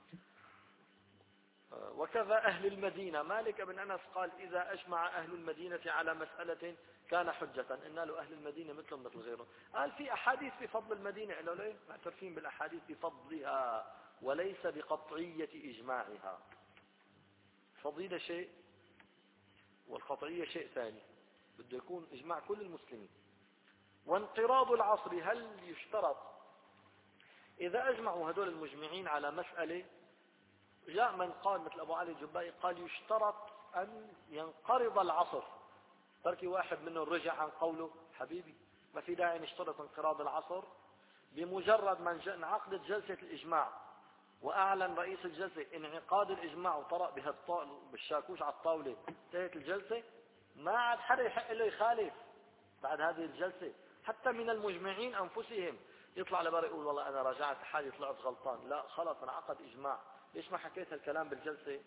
وكذا أهل المدينة، مالك بن أنس قال إذا أجمع أهل المدينة على مسألة كان حجة، إن له أهل المدينة مثلهم مثل غيرهم. قال في أحاديث بفضل المدينة، قالوا ليه معترفين بالأحاديث بفضلها وليس بقطعية إجماعها. فضيلة شيء والقطعية شيء ثاني، بده يكون إجماع كل المسلمين. وانقراض العصر، هل يشترط إذا أجمعوا هدول المجمعين على مسألة؟ جاء من قال مثل أبو علي الجبائي قال يشترط أن ينقرض العصر، تركي واحد منهم رجع عن قوله. حبيبي ما في داعي نشترط انقراض العصر، بمجرد ما انعقدت جلسة الإجماع وأعلن رئيس الجلسة انعقاد الإجماع وطرق بهالطاول بالشاكوش على الطاولة، انتهت الجلسة، ما عاد حدا يحق له يخالف بعد هذه الجلسة، حتى من المجمعين أنفسهم يطلع لبرا يقول والله أنا راجعت حالي طلعت غلطان. لا خلاص انعقد إجماع، ليش ما حكيت هالكلام بالجلسة؟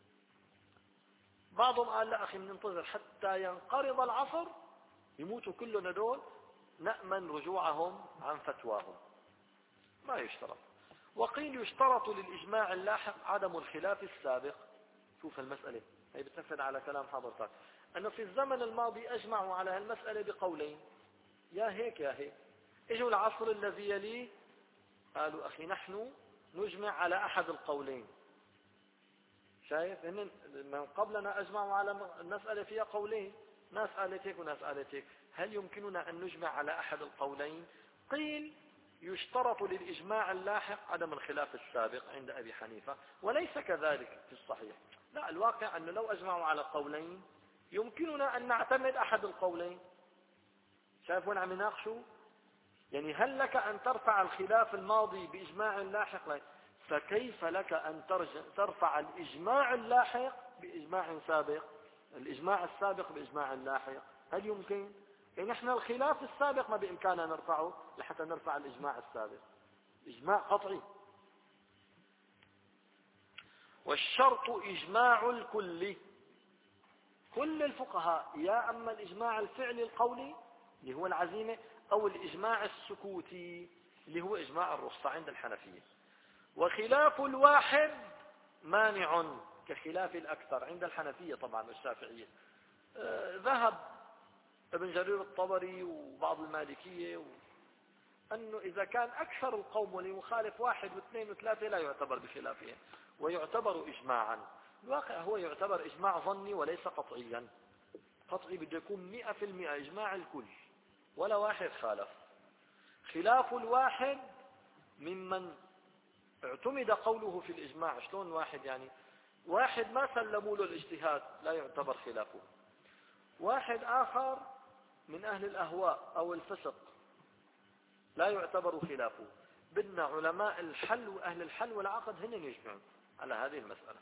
بعضهم قال لا أخي ننتظر حتى ينقرض العصر يموتوا كلنا دول نأمن رجوعهم عن فتواهم. ما يشترط. وقيل يشترط للإجماع اللاحق عدم الخلاف السابق. شوف المسألة هي بتنفذ على كلام حضرتك، أنه في الزمن الماضي أجمعوا على هالمسألة بقولين، يا هيك يا هيك. اجوا العصر الذي يليه قالوا أخي نحن نجمع على أحد القولين. شايف إن من قبلنا أجمعوا على المسألة فيها قولين، ناس قالت هيك وناس قالت هيك، هل يمكننا أن نجمع على أحد القولين؟ قيل يشترط للإجماع اللاحق عدم الخلاف السابق عند أبي حنيفة، وليس كذلك في الصحيح. لا، الواقع أنه لو أجمعوا على قولين يمكننا أن نعتمد أحد القولين. شايف وين عم يناقشوا؟ يعني هل لك أن ترفع الخلاف الماضي بإجماع لاحق؟ فكيف لك أن ترفع الإجماع اللاحق بإجماع سابق، الإجماع السابق بإجماع لاحق؟ هل يمكن؟ يعني احنا الخلاف السابق ما بإمكاننا نرفعه لحتى نرفع الإجماع السابق، إجماع قطعي. والشرط إجماع الكل، كل الفقهاء، يا أما الإجماع الفعلي القولي اللي هو العزيمة، أو الإجماع السكوتي اللي هو إجماع الرخصة عند الحنفية. وخلاف الواحد مانع كخلاف الأكثر عند الحنفية طبعا والشافعية. آه ذهب ابن جرير الطبري وبعض المالكية و... أنه إذا كان أكثر القوم ولمخالف واحد واثنين وثلاثة لا يعتبر بخلافهم ويعتبر إجماعا. الواقع هو يعتبر إجماع ظني وليس قطعيا. قطعي بده يكون مئة في المئة إجماع الكل ولا واحد خالف. خلاف الواحد ممن اعتمد قوله في الإجماع. شلون واحد؟ يعني واحد ما سلموا له الاجتهاد لا يعتبر خلافه، واحد آخر من أهل الأهواء أو الفسق لا يعتبر خلافه. بدنا علماء الحل وأهل الحل والعقد هن يجمعون على هذه المسألة.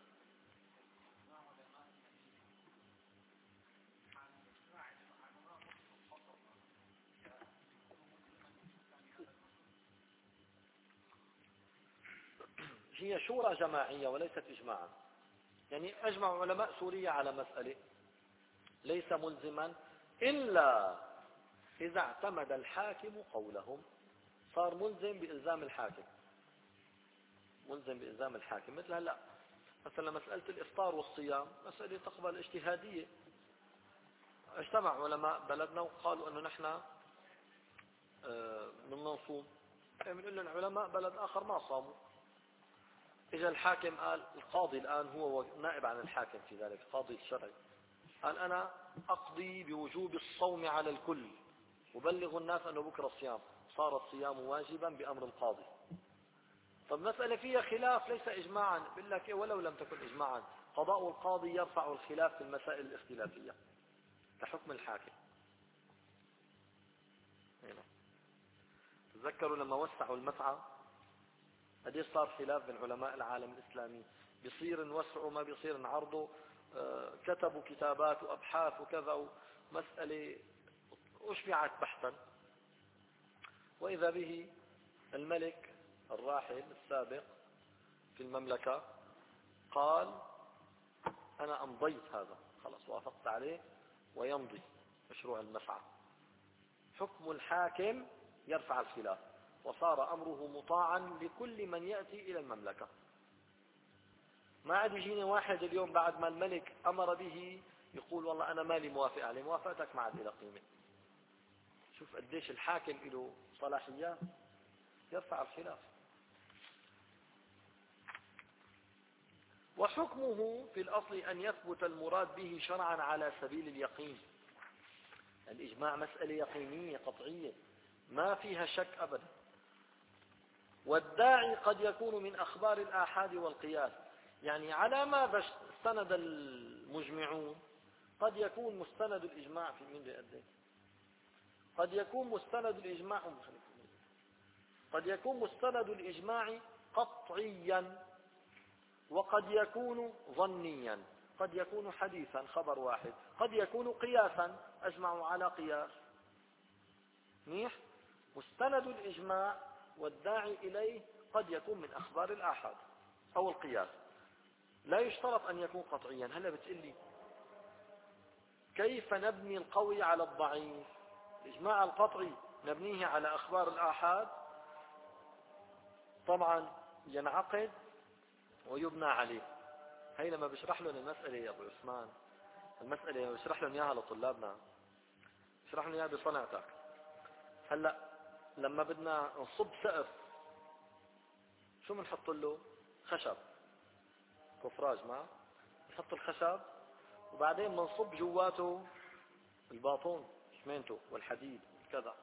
هي شورى جماعية وليست إجماعا. يعني أجمع علماء سوريا على مسألة ليس ملزما إلا إذا اعتمد الحاكم قولهم، صار ملزم بإلزام الحاكم، ملزم بإلزام الحاكم. مثل هلا مثلا مسألة الإفطار والصيام مسألة تقبل اجتهادية. اجتمع علماء بلدنا وقالوا أنه نحن بدنا نصوم، بنقول لهم علماء بلد آخر ما صاموا. إجا الحاكم قال، القاضي الآن هو نائب عن الحاكم في ذلك، القاضي الشرعي قال أنا أقضي بوجوب الصوم على الكل وبلغ الناس أنه بكرة الصيام، صار الصيام واجبا بأمر القاضي. طب مسألة فيها خلاف ليس إجماعا، بقول لك إيه ولو لم تكن إجماعا قضاء القاضي يرفع الخلاف في المسائل الاختلافية كحكم الحاكم. هنا تذكروا لما وسعوا المسعى قديش صار خلاف بين علماء العالم الإسلامي، بيصير نوسعه ما بيصير نعرضه، كتبوا كتابات وأبحاث وكذا، ومسألة أشبعت بحثا. وإذا به الملك الراحل السابق في المملكة قال أنا أمضيت هذا، خلاص وافقت عليه ويمضي مشروع المسعى. حكم الحاكم يرفع الخلاف، وصار أمره مطاعا لكل من يأتي إلى المملكة. ما عاد يجيني واحد اليوم بعد ما الملك أمر به يقول والله أنا مالي موافق عليه، موافقتك ما عاد إلى قيمة. شوف قديش الحاكم له صلاحيات، يرفع الخلاف. وحكمه في الأصل أن يثبت المراد به شرعا على سبيل اليقين. الإجماع مسألة يقينية قطعية ما فيها شك أبدا. والداعي قد يكون من أخبار الآحاد والقياس، يعني على ماذا استند المجمعون قد يكون مستند الإجماع في من بيقدم، قد يكون مستند الإجماع قد يكون مستند الإجماع قطعيا، وقد يكون ظنيا، قد يكون حديثا خبر واحد، قد يكون قياسا أجمعوا على قياس. منيح. مستند الإجماع والداعي إليه قد يكون من أخبار الآحاد أو القياس، لا يشترط أن يكون قطعيا. هلا بتقلي كيف نبني القوي على الضعيف؟ الإجماع القطعي نبنيه على أخبار الآحاد، طبعا ينعقد ويبنى عليه. هي لما بشرح لهم المسألة يا أبو عثمان، المسألة بشرح لهم إياها لطلابنا، بشرح لهم إياها بصنعتك. هلا لما بدنا نصب سقف شو بنحط له؟ خشب، كفراج، ما نحط الخشب وبعدين بنصب جواته الباطون شمينته والحديد كذا،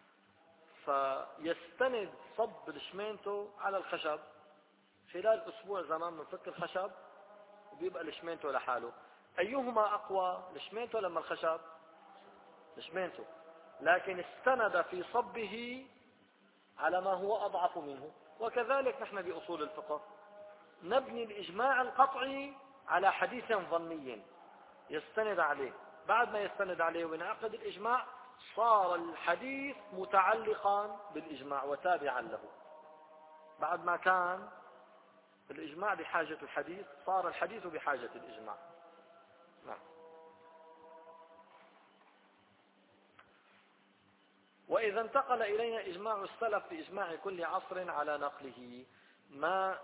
فيستند صب الشمينته على الخشب. خلال أسبوع زمان بنفك الخشب وبيبقى الشمينته لحاله. أيهما أقوى، الشمينته لما الخشب؟ الشمينته، لكن استند في صبه على ما هو أضعف منه. وكذلك نحن بأصول الفقه نبني الإجماع القطعي على حديث ظني يستند عليه، بعد ما يستند عليه وينعقد الإجماع صار الحديث متعلقا بالإجماع وتابعا له. بعد ما كان الإجماع بحاجة الحديث صار الحديث بحاجة الإجماع. نعم. وإذا انتقل إلينا إجماع السلف بإجماع كل عصر على نقله، ما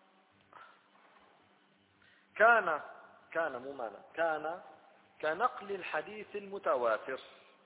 كان كان مو مانا كان كنقل الحديث المتواتر.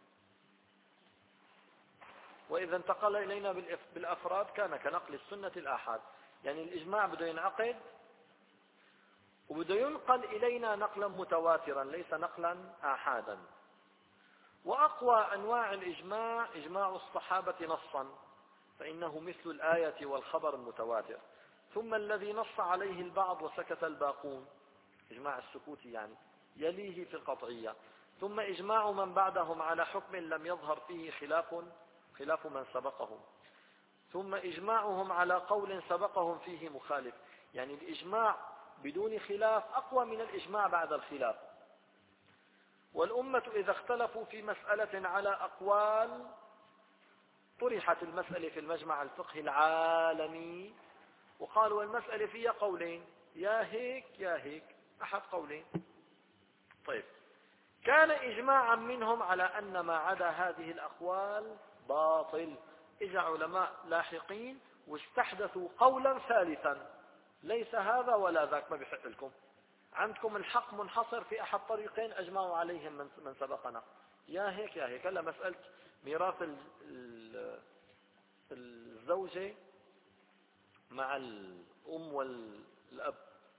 وإذا انتقل إلينا بالأفراد كان كنقل السنة الآحاد. يعني الإجماع بده ينعقد وبده ينقل إلينا نقلا متواترا ليس نقلا آحادا. وأقوى أنواع الإجماع إجماع الصحابة نصا، فإنه مثل الآية والخبر المتواتر. ثم الذي نص عليه البعض وسكت الباقون، إجماع السكوت يعني، يليه في القطعية. ثم إجماع من بعدهم على حكم لم يظهر فيه خلاف خلاف من سبقهم. ثم إجماعهم على قول سبقهم فيه مخالف. يعني الإجماع بدون خلاف أقوى من الإجماع بعد الخلاف. والأمة إذا اختلفوا في مسألة على أقوال طرحت المسألة في المجمع الفقهي العالمي وقالوا المسألة فيها قولين، يا هيك يا هيك، أحد قولين. طيب، كان إجماعا منهم على أن ما عدا هذه الأقوال باطل. إجا علماء لاحقين واستحدثوا قولا ثالثا ليس هذا ولا ذاك، ما بيحق لكم، عندكم الحق منحصر في أحد طريقين أجمعوا عليهم من سبقنا، يا هيك يا هيك. هلا مسألة ميراث الزوجة مع الأم والأب،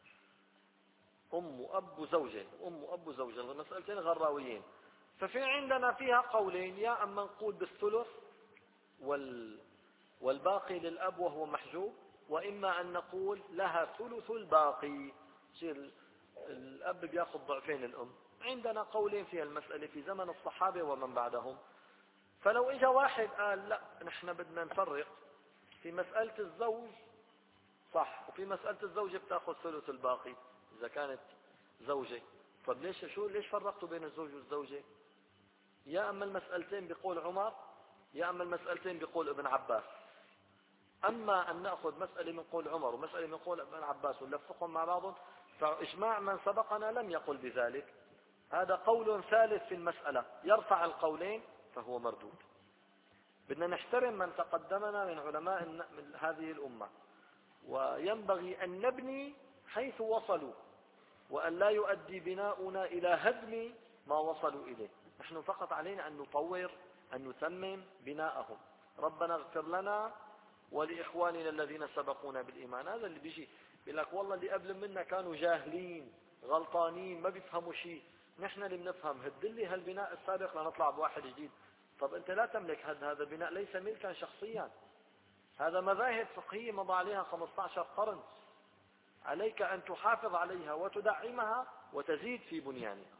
أم وأب وزوجة، أم وأب وزوجة، المسألتين غراويين. ففي عندنا فيها قولين، يا أما نقول بالثلث وال والباقي للأب وهو محجوب، وإما أن نقول لها ثلث الباقي، يصير الأب بياخذ ضعفين الأم. عندنا قولين في المسألة في زمن الصحابة ومن بعدهم. فلو إجا واحد قال لا نحن بدنا نفرق في مسألة الزوج صح. وفي مسألة الزوجة بتاخذ ثلث الباقي إذا كانت زوجة. طب ليش شو ليش فرقتوا بين الزوج والزوجة؟ يا أما المسألتين بيقول عمر، يا أما المسألتين بيقول ابن عباس. أما أن نأخذ مسألة من قول عمر ومسألة من قول ابن عباس ونلفقهم مع بعض، فإجماع من سبقنا لم يقل بذلك. هذا قول ثالث في المسألة يرفع القولين فهو مردود. بدنا نحترم من تقدمنا من علماء من هذه الأمة، وينبغي أن نبني حيث وصلوا، وأن لا يؤدي بناؤنا إلى هدم ما وصلوا إليه. نحن فقط علينا أن نطور، أن نتمم بناءهم. ربنا اغفر لنا ولإخواننا الذين سبقونا بالإيمان. هذا اللي بيجي بيقول لك والله اللي قبل منا كانوا جاهلين غلطانين ما بيفهموا شيء، نحن اللي بنفهم، هدلي هالبناء السابق لنطلع بواحد جديد. طب أنت لا تملك هذا هذا البناء، ليس ملكا شخصيا، هذا مذاهب فقهية مضى عليها خمسة عشر قرن، عليك أن تحافظ عليها وتدعمها وتزيد في بنيانها.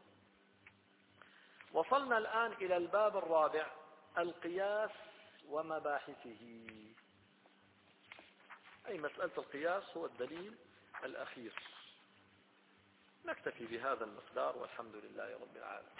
وصلنا الآن إلى الباب الرابع، القياس ومباحثه، أي مسألة القياس هو الدليل الأخير. نكتفي بهذا المقدار والحمد لله رب العالمين.